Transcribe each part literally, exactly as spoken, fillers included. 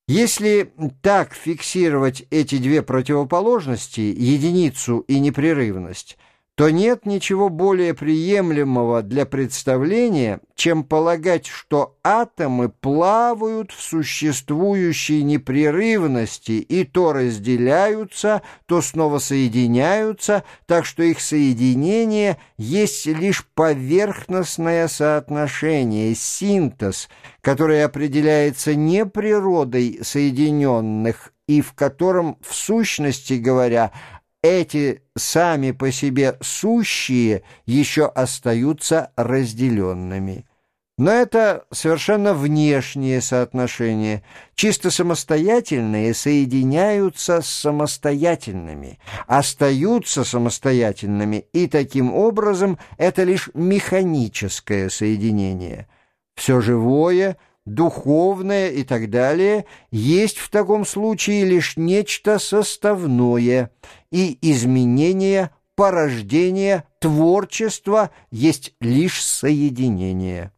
Если так фиксировать эти две противоположности, единицу и непрерывность, то нет ничего более приемлемого для представления, чем полагать, что атомы плавают в существующей непрерывности и то разделяются, то снова соединяются, так что их соединение есть лишь поверхностное соотношение, синтез, который определяется не природой соединенных и в котором, в сущности говоря, эти сами по себе сущие еще остаются разделенными. Но это совершенно внешнее соотношение. Чисто самостоятельные соединяются с самостоятельными, остаются самостоятельными, и таким образом это лишь механическое соединение. Все живое, духовное и так далее есть в таком случае лишь нечто составное, и изменение, порождение, творчество есть лишь соединение.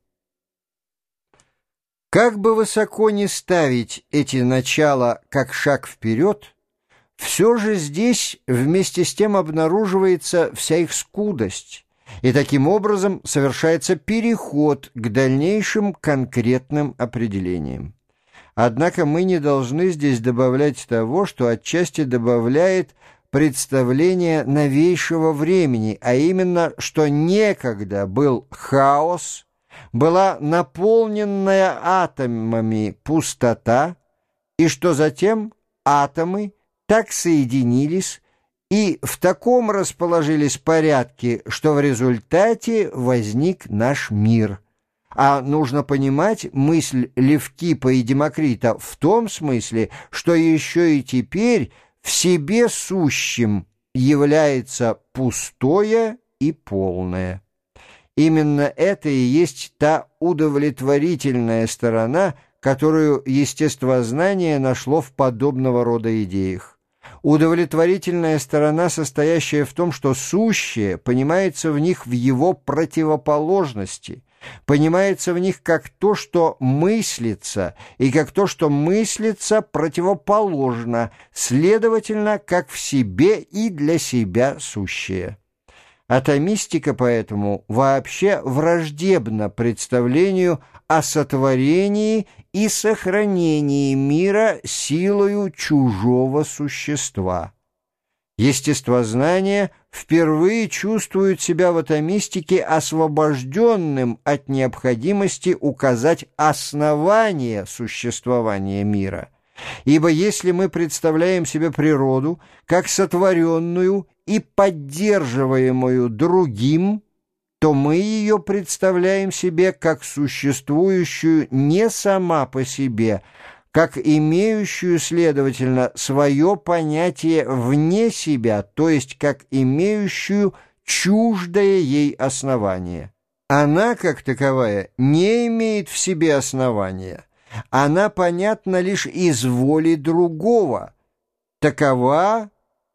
Как бы высоко ни ставить эти начала как шаг вперед, все же здесь вместе с тем обнаруживается вся их скудость, и таким образом совершается переход к дальнейшим конкретным определениям. Однако мы не должны здесь добавлять того, что отчасти добавляет представление новейшего времени, а именно, что некогда был хаос, была наполненная атомами пустота, и что затем атомы так соединились и в таком расположились порядке, что в результате возник наш мир. А нужно понимать мысль Левкипа и Демокрита в том смысле, что еще и теперь в себе сущим является пустое и полное. Именно это и есть та удовлетворительная сторона, которую естествознание нашло в подобного рода идеях. Удовлетворительная сторона, состоящая в том, что сущее понимается в них в его противоположности, понимается в них как то, что мыслится, и как то, что мыслится противоположно, следовательно, как в себе и для себя сущее. Атомистика поэтому вообще враждебна представлению о сотворении и сохранении мира силою чужого существа. Естествознание впервые чувствует себя в атомистике освобожденным от необходимости указать основание существования мира. Ибо если мы представляем себе природу как сотворенную и поддерживаемую другим, то мы ее представляем себе как существующую не сама по себе, как имеющую, следовательно, свое понятие вне себя, то есть как имеющую чуждое ей основание. Она, как таковая, не имеет в себе основания. Она понятна лишь из воли другого. Такова,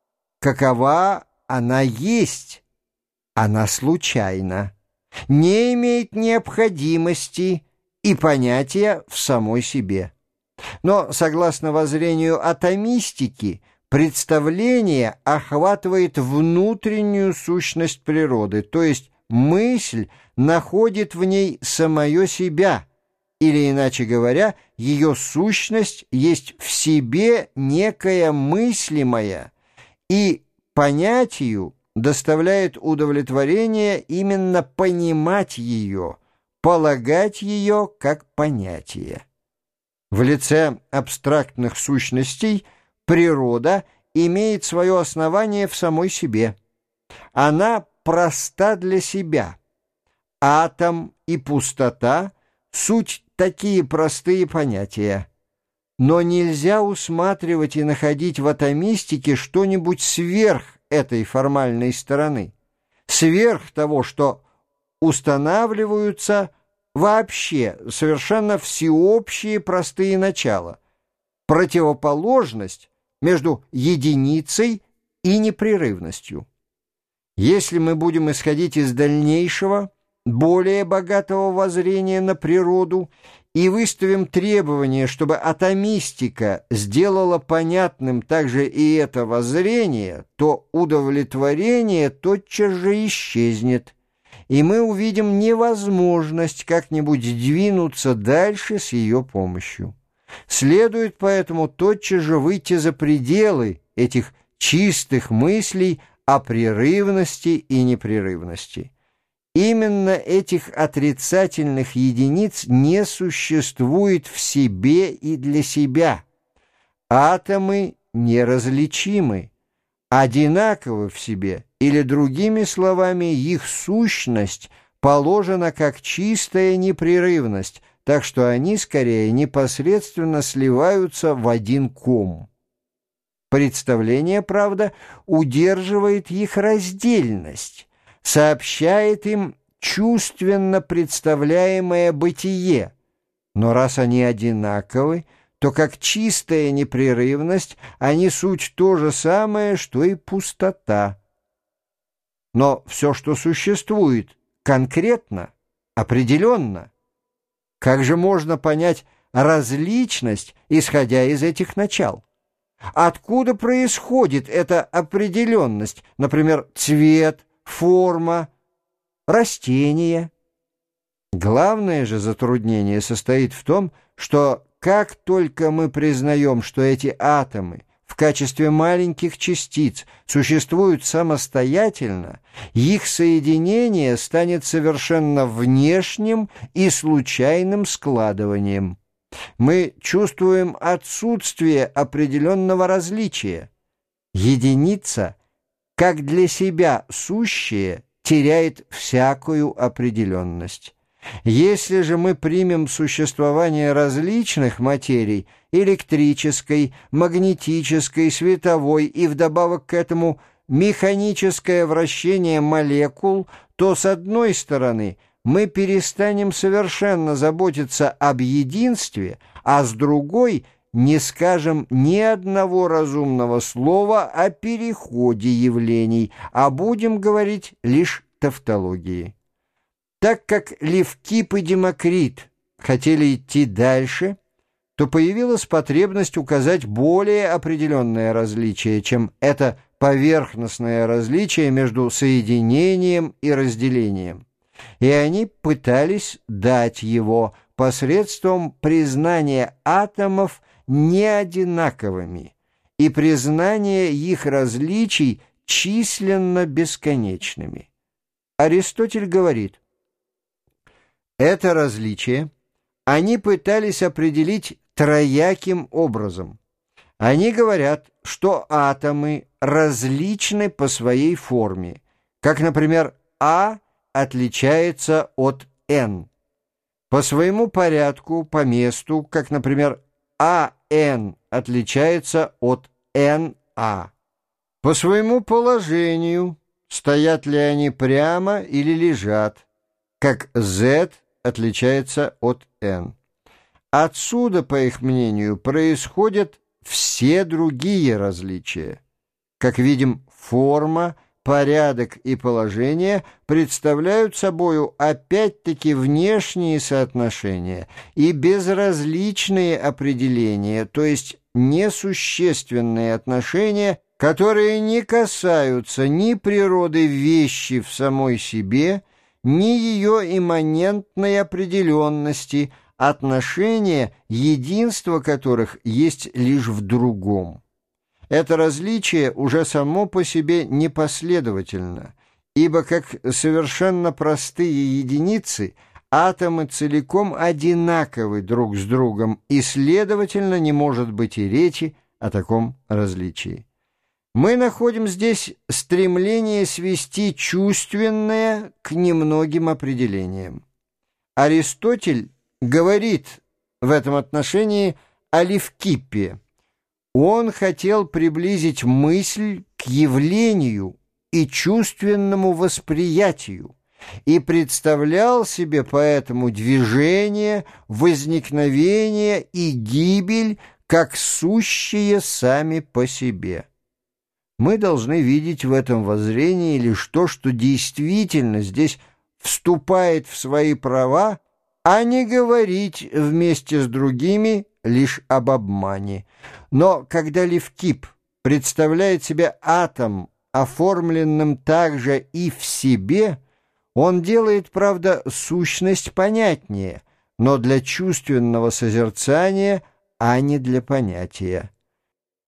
какова она есть. Она случайна, не имеет необходимости и понятия в самой себе. Но, согласно воззрению атомистики, представление охватывает внутреннюю сущность природы, то есть мысль находит в ней самое себя, или, иначе говоря, ее сущность есть в себе некая мыслимая, и понятию доставляет удовлетворение именно понимать ее, полагать ее как понятие. В лице абстрактных сущностей природа имеет свое основание в самой себе. Она проста для себя. Атом и пустота — суть такие простые понятия. Но нельзя усматривать и находить в атомистике что-нибудь сверх этой формальной стороны, сверх того, что устанавливаются вообще совершенно всеобщие простые начала, противоположность между единицей и непрерывностью. Если мы будем исходить из дальнейшего, более богатого воззрения на природу и выставим требование, чтобы атомистика сделала понятным также и это воззрение, то удовлетворение тотчас же исчезнет, и мы увидим невозможность как-нибудь двинуться дальше с ее помощью. Следует поэтому тотчас же выйти за пределы этих чистых мыслей о прерывности и непрерывности. Именно этих отрицательных единиц не существует в себе и для себя. Атомы неразличимы, одинаковы в себе, или, другими словами, их сущность положена как чистая непрерывность, так что они, скорее, непосредственно сливаются в один ком. Представление, правда, удерживает их раздельность, сообщает им чувственно представляемое бытие, но раз они одинаковы, то как чистая непрерывность они суть то же самое, что и пустота. Но все, что существует конкретно, определенно, как же можно понять различность, исходя из этих начал? Откуда происходит эта определенность, например, цвет, форма, растения? Главное же затруднение состоит в том, что как только мы признаем, что эти атомы в качестве маленьких частиц существуют самостоятельно, их соединение станет совершенно внешним и случайным складыванием. Мы чувствуем отсутствие определенного различия. Единица, как для себя сущее, теряет всякую определенность. Если же мы примем существование различных материй, электрической, магнетической, световой и вдобавок к этому механическое вращение молекул, то с одной стороны мы перестанем совершенно заботиться об единстве, а с другой не скажем ни одного разумного слова о переходе явлений, а будем говорить лишь тавтологии. Так как Левкип и Демокрит хотели идти дальше, то появилась потребность указать более определенное различие, чем это поверхностное различие между соединением и разделением. И они пытались дать его посредством признания атомов неодинаковыми и признания их различий численно бесконечными. Аристотель говорит, это различие они пытались определить трояким образом. Они говорят, что атомы различны по своей форме, как, например, А отличается от N. По своему порядку, по месту, как, например, АН отличается от эн а. По своему положению, стоят ли они прямо или лежат, как Z отличается от N. Отсюда, по их мнению, происходят все другие различия. Как видим, форма, порядок и положение представляют собою опять-таки внешние соотношения и безразличные определения, то есть несущественные отношения, которые не касаются ни природы вещи в самой себе, ни ее имманентной определенности, отношения, единство которых есть лишь в другом. Это различие уже само по себе непоследовательно, ибо как совершенно простые единицы атомы целиком одинаковы друг с другом, и, следовательно, не может быть и речи о таком различии. Мы находим здесь стремление свести чувственное к немногим определениям. Аристотель говорит в этом отношении о Левкиппе. Он хотел приблизить мысль к явлению и чувственному восприятию и представлял себе поэтому движение, возникновение и гибель как сущие сами по себе. Мы должны видеть в этом воззрении лишь то, что действительно здесь вступает в свои права а не говорить вместе с другими лишь об обмане. Но когда Левкип представляет себе атом, оформленным также и в себе, он делает, правда, сущность понятнее, но для чувственного созерцания, а не для понятия.